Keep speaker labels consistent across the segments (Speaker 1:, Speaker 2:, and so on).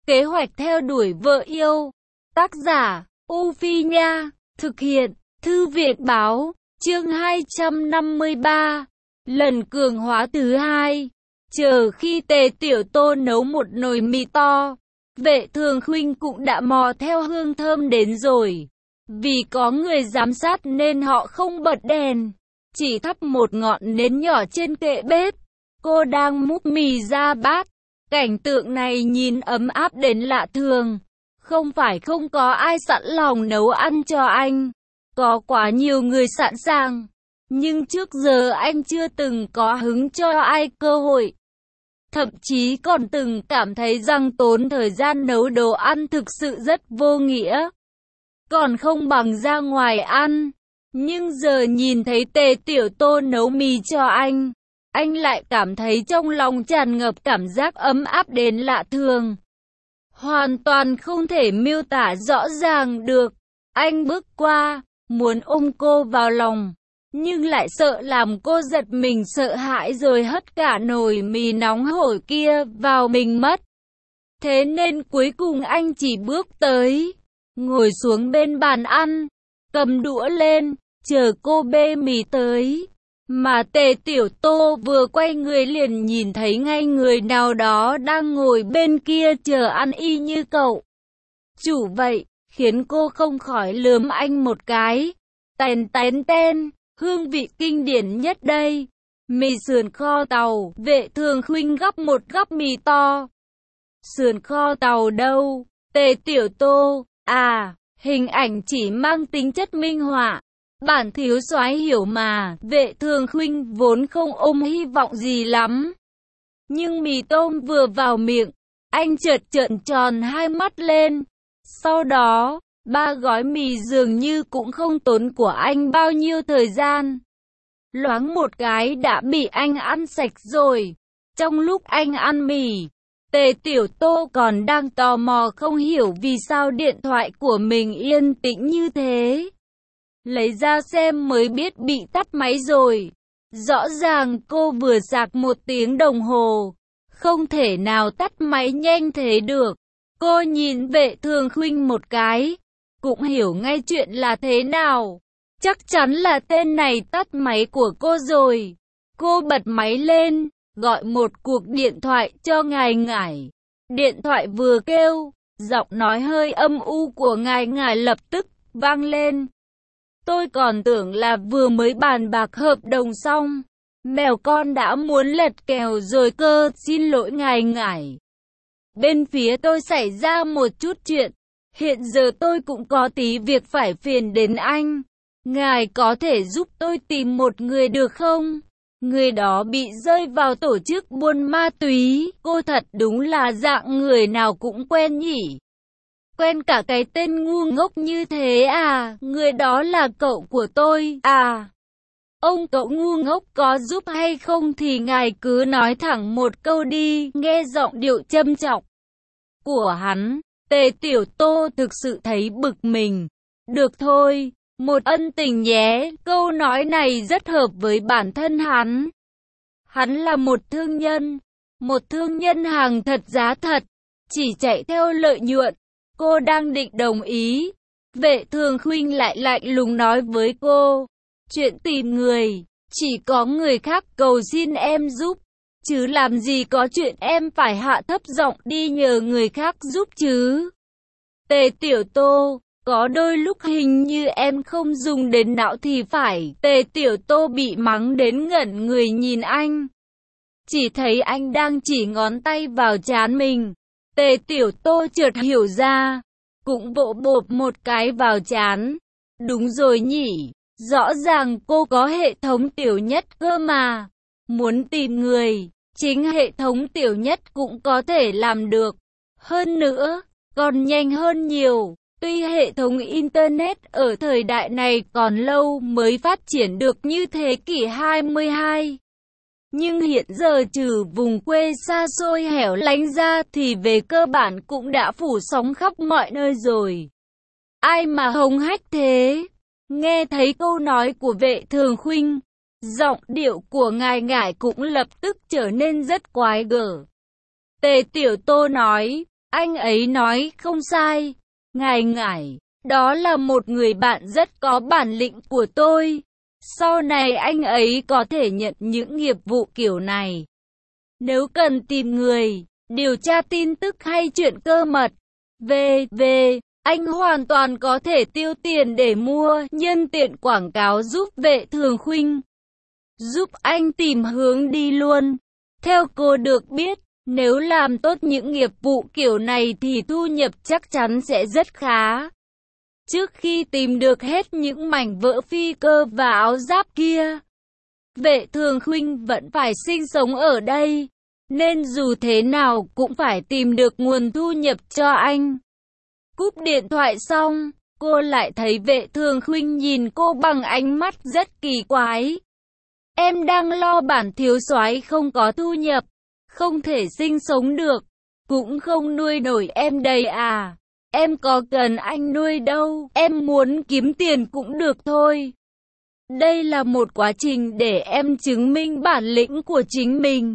Speaker 1: Kế hoạch theo đuổi vợ yêu. Tác giả, U Phi Nha. Thực hiện, Thư viện Báo. Chương 253. Lần cường hóa thứ hai. Chờ khi Tề Tiểu Tô nấu một nồi mì to, Vệ Thường Khuynh cũng đã mò theo hương thơm đến rồi. Vì có người giám sát nên họ không bật đèn, chỉ thắp một ngọn nến nhỏ trên kệ bếp. Cô đang múc mì ra bát. Cảnh tượng này nhìn ấm áp đến lạ thường. Không phải không có ai sẵn lòng nấu ăn cho anh. Có quá nhiều người sẵn sàng. Nhưng trước giờ anh chưa từng có hứng cho ai cơ hội. Thậm chí còn từng cảm thấy rằng tốn thời gian nấu đồ ăn thực sự rất vô nghĩa. Còn không bằng ra ngoài ăn. Nhưng giờ nhìn thấy Tề Tiểu Tô nấu mì cho anh lại cảm thấy trong lòng tràn ngập cảm giác ấm áp đến lạ thường. Hoàn toàn không thể miêu tả rõ ràng được. Anh bước qua, muốn ôm cô vào lòng, nhưng lại sợ làm cô giật mình sợ hãi rồi hất cả nồi mì nóng hổi kia vào mình mất. Thế nên cuối cùng anh chỉ bước tới, ngồi xuống bên bàn ăn, cầm đũa lên, chờ cô bê mì tới. Mà Tề Tiểu Tô vừa quay người liền nhìn thấy ngay người nào đó đang ngồi bên kia chờ ăn y như cậu chủ vậy, khiến cô không khỏi lườm anh một cái. Tên, hương vị kinh điển nhất đây. Mì sườn kho tàu. Vệ Thường Khuynh gắp một gắp mì to. Sườn kho tàu đâu? Tề Tiểu Tô, hình ảnh chỉ mang tính chất minh họa. Bản thiếu soái hiểu mà. Vệ Thường Khuynh vốn không ôm hy vọng gì lắm. Nhưng mì tôm vừa vào miệng, anh chợt trợn tròn hai mắt lên. Sau đó, 3 gói mì dường như cũng không tốn của anh bao nhiêu thời gian. Loáng một cái đã bị anh ăn sạch rồi. Trong lúc anh ăn mì, Tề Tiểu Tô còn đang tò mò không hiểu vì sao điện thoại của mình yên tĩnh như thế. Lấy ra xem mới biết bị tắt máy rồi. Rõ ràng cô vừa sạc 1 tiếng đồng hồ. Không thể nào tắt máy nhanh thế được. Cô nhìn Vệ Thường Khuynh một cái, cũng hiểu ngay chuyện là thế nào. Chắc chắn là tên này tắt máy của cô rồi. Cô bật máy lên, gọi một cuộc điện thoại cho Ngải Ngải. Điện thoại vừa kêu, giọng nói hơi âm u của Ngải Ngải lập tức vang lên. Tôi còn tưởng là vừa mới bàn bạc hợp đồng xong. Mèo con đã muốn lật kèo rồi cơ, xin lỗi Ngải Ngải. Bên phía tôi xảy ra một chút chuyện. Hiện giờ tôi cũng có tí việc phải phiền đến anh. Ngài có thể giúp tôi tìm một người được không? Người đó bị rơi vào tổ chức buôn ma túy. Cô thật đúng là dạng người nào cũng quen nhỉ. Quen cả cái tên ngu ngốc như thế à? Người đó là cậu của tôi à? Ông cậu ngu ngốc có giúp hay không thì ngài cứ nói thẳng một câu đi. Nghe giọng điệu châm chọc của hắn, Tề Tiểu Tô thực sự thấy bực mình. Được thôi, một ân tình nhé. Câu nói này rất hợp với bản thân hắn. Hắn là một thương nhân hàng thật giá thật, chỉ chạy theo lợi nhuận. Cô đang định đồng ý, Vệ Thường Khuynh lại lạnh lùng nói với cô. Chuyện tìm người, chỉ có người khác cầu xin em giúp. Chứ làm gì có chuyện em phải hạ thấp giọng đi nhờ người khác giúp chứ. Tề Tiểu Tô, có đôi lúc hình như em không dùng đến não thì phải. Tề Tiểu Tô bị mắng đến ngẩn người nhìn anh. Chỉ thấy anh đang chỉ ngón tay vào trán mình. Tề Tiểu Tô chợt hiểu ra, cũng vỗ bộp một cái vào trán. Đúng rồi nhỉ, rõ ràng cô có hệ thống tiểu nhất cơ mà. Muốn tìm người, chính hệ thống tiểu nhất cũng có thể làm được. Hơn nữa, còn nhanh hơn nhiều. Tuy hệ thống Internet ở thời đại này còn lâu mới phát triển được như thế kỷ 22. Nhưng hiện giờ trừ vùng quê xa xôi hẻo lánh ra thì về cơ bản cũng đã phủ sóng khắp mọi nơi rồi. Ai mà hống hách thế? Nghe thấy câu nói của Vệ Thường Khuynh, giọng điệu của Ngải Ngải cũng lập tức trở nên rất quái gở. Tề Tiểu Tô nói, Anh ấy nói không sai. Ngài, đó là một người bạn rất có bản lĩnh của tôi. Sau này anh ấy có thể nhận những nghiệp vụ kiểu này. Nếu cần tìm người, điều tra tin tức hay chuyện cơ mật, anh hoàn toàn có thể tiêu tiền để mua, nhân tiện quảng cáo giúp Vệ Thường Khuynh. Giúp anh tìm hướng đi luôn. Theo cô được biết, nếu làm tốt những nghiệp vụ kiểu này thì thu nhập chắc chắn sẽ rất khá. Trước khi tìm được hết những mảnh vỡ phi cơ và áo giáp kia, Vệ Thường Khuynh vẫn phải sinh sống ở đây, nên dù thế nào cũng phải tìm được nguồn thu nhập cho anh. Cúp điện thoại xong, cô lại thấy Vệ Thường Khuynh nhìn cô bằng ánh mắt rất kỳ quái. Em đang lo bản thiếu soái không có thu nhập, không thể sinh sống được, cũng không nuôi nổi em đây à. Em có cần anh nuôi đâu, em muốn kiếm tiền cũng được thôi. Đây là một quá trình để em chứng minh bản lĩnh của chính mình.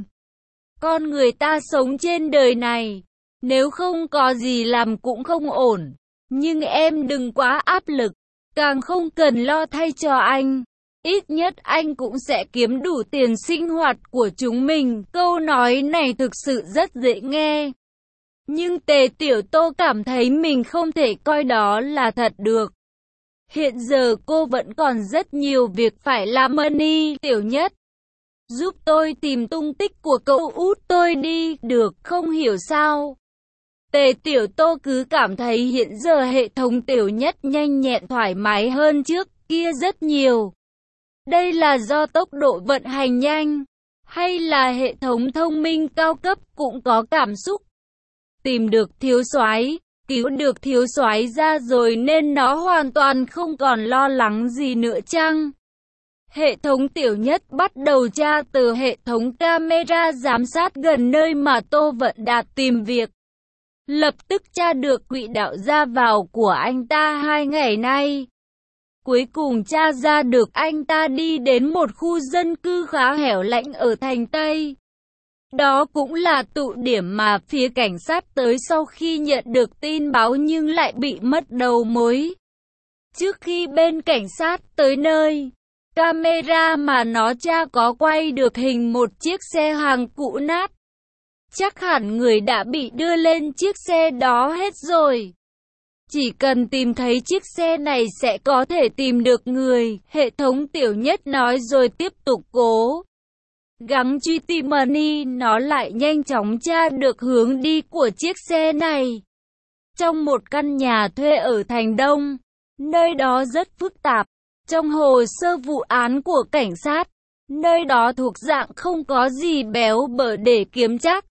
Speaker 1: Con người ta sống trên đời này, nếu không có gì làm cũng không ổn. Nhưng em đừng quá áp lực, càng không cần lo thay cho anh. Ít nhất anh cũng sẽ kiếm đủ tiền sinh hoạt của chúng mình. Câu nói này thực sự rất dễ nghe. Nhưng Tề Tiểu Tô cảm thấy mình không thể coi đó là thật được. Hiện giờ cô vẫn còn rất nhiều việc phải làm. Mani, Tiểu Nhất, giúp tôi tìm tung tích của cậu út tôi đi, được không? Hiểu sao? Tề Tiểu Tô cứ cảm thấy hiện giờ hệ thống Tiểu Nhất nhanh nhẹn thoải mái hơn trước kia rất nhiều. Đây là do tốc độ vận hành nhanh, hay là hệ thống thông minh cao cấp cũng có cảm xúc? Tìm được thiếu soái, cứu được thiếu soái ra rồi nên nó hoàn toàn không còn lo lắng gì nữa chăng? Hệ thống Tiểu Nhất bắt đầu tra từ hệ thống camera giám sát gần nơi mà Tô Vận Đạt tìm việc. Lập tức tra được quỹ đạo ra vào của anh ta 2 ngày nay. Cuối cùng tra ra được anh ta đi đến một khu dân cư khá hẻo lánh ở thành Tây. Đó cũng là tụ điểm mà phía cảnh sát tới sau khi nhận được tin báo nhưng lại bị mất đầu mối. Trước khi bên cảnh sát tới nơi, camera mà nó tra có quay được hình một chiếc xe hàng cũ nát. Chắc hẳn người đã bị đưa lên chiếc xe đó hết rồi. Chỉ cần tìm thấy chiếc xe này sẽ có thể tìm được người, hệ thống Tiểu Nhất nói rồi tiếp tục cố gắng truy tìm. Mani, nó lại nhanh chóng tra được hướng đi của chiếc xe này. Trong một căn nhà thuê ở thành Đông, nơi đó rất phức tạp. Trong hồ sơ vụ án của cảnh sát, nơi đó thuộc dạng không có gì béo bở để kiếm trác,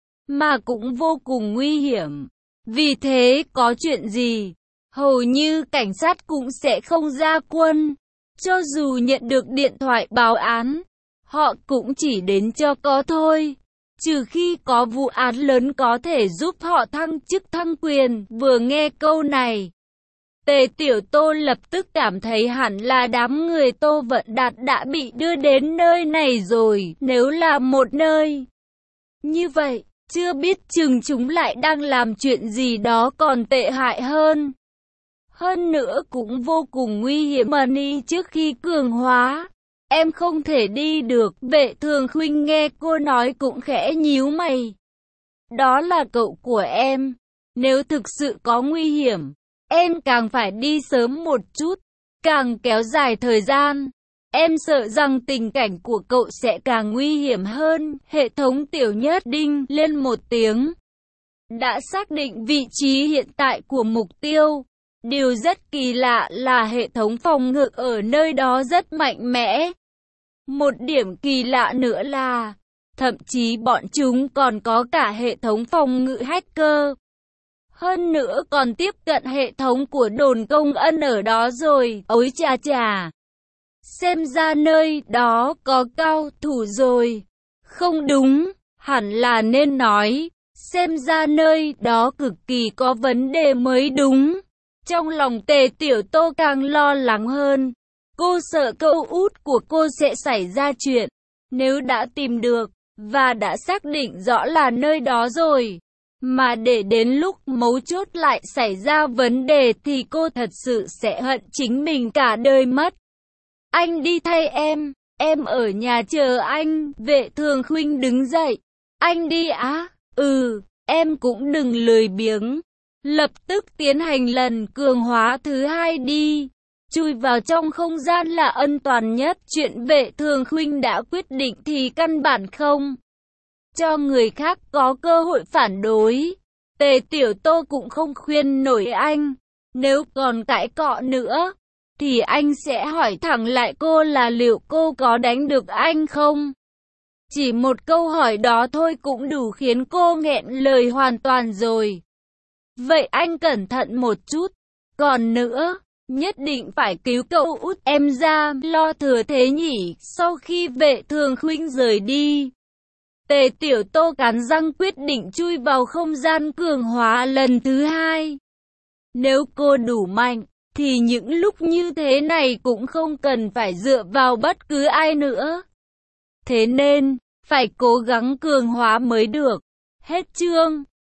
Speaker 1: mà cũng vô cùng nguy hiểm. Vì thế có chuyện gì, hầu như cảnh sát cũng sẽ không ra quân. Cho dù nhận được điện thoại báo án, họ cũng chỉ đến cho có thôi. Trừ khi có vụ án lớn có thể giúp họ thăng chức thăng quyền. Vừa nghe câu này, Tề Tiểu Tô lập tức cảm thấy hẳn là đám người Tô Vận Đạt đã bị đưa đến nơi này rồi. Nếu là một nơi như vậy, chưa biết chừng chúng lại đang làm chuyện gì đó còn tệ hại hơn. Hơn nữa cũng vô cùng nguy hiểm. Mani, trước khi cường hóa, em không thể đi được. Vệ Thường Khuynh nghe cô nói cũng khẽ nhíu mày. Đó là cậu của em. Nếu thực sự có nguy hiểm, em càng phải đi sớm một chút, càng kéo dài thời gian. Em sợ rằng tình cảnh của cậu sẽ càng nguy hiểm hơn. Hệ thống Tiểu Nhất đinh lên một tiếng, đã xác định vị trí hiện tại của mục tiêu. Điều rất kỳ lạ là hệ thống phòng ngự ở nơi đó rất mạnh mẽ. Một điểm kỳ lạ nữa là, thậm chí bọn chúng còn có cả hệ thống phòng ngự hacker. Hơn nữa còn tiếp cận hệ thống của đồn công an ở đó rồi. Ôi chà chà! Xem ra nơi đó có cao thủ rồi. Không đúng, hẳn là nên nói, xem ra nơi đó cực kỳ có vấn đề mới đúng. Trong lòng Tề Tiểu Tô càng lo lắng hơn. Cô sợ cậu út của cô sẽ xảy ra chuyện. Nếu đã tìm được, và đã xác định rõ là nơi đó rồi, Mà để đến lúc mấu chốt lại xảy ra vấn đề thì cô thật sự sẽ hận chính mình cả đời mất. Anh đi thay em ở nhà chờ anh. Vệ Thường Khuynh đứng dậy. Anh đi á? Em cũng đừng lười biếng. Lập tức tiến hành lần cường hóa thứ hai đi. Chui vào trong không gian là an toàn nhất. Chuyện Vệ Thường Khuynh đã quyết định thì căn bản không cho người khác có cơ hội phản đối. Tề Tiểu Tô cũng không khuyên nổi anh. Nếu còn cãi cọ nữa, thì anh sẽ hỏi thẳng lại cô là liệu cô có đánh được anh không? Chỉ một câu hỏi đó thôi cũng đủ khiến cô nghẹn lời hoàn toàn rồi. Vậy anh cẩn thận một chút. Còn nữa, nhất định phải cứu cậu út em ra, lo thừa thế nhỉ? Sau khi Vệ Thường Khuynh rời đi, Tề Tiểu Tô cắn răng quyết định chui vào không gian cường hóa lần thứ hai. Nếu cô đủ mạnh, thì những lúc như thế này cũng không cần phải dựa vào bất cứ ai nữa. Thế nên, phải cố gắng cường hóa mới được. Hết chương.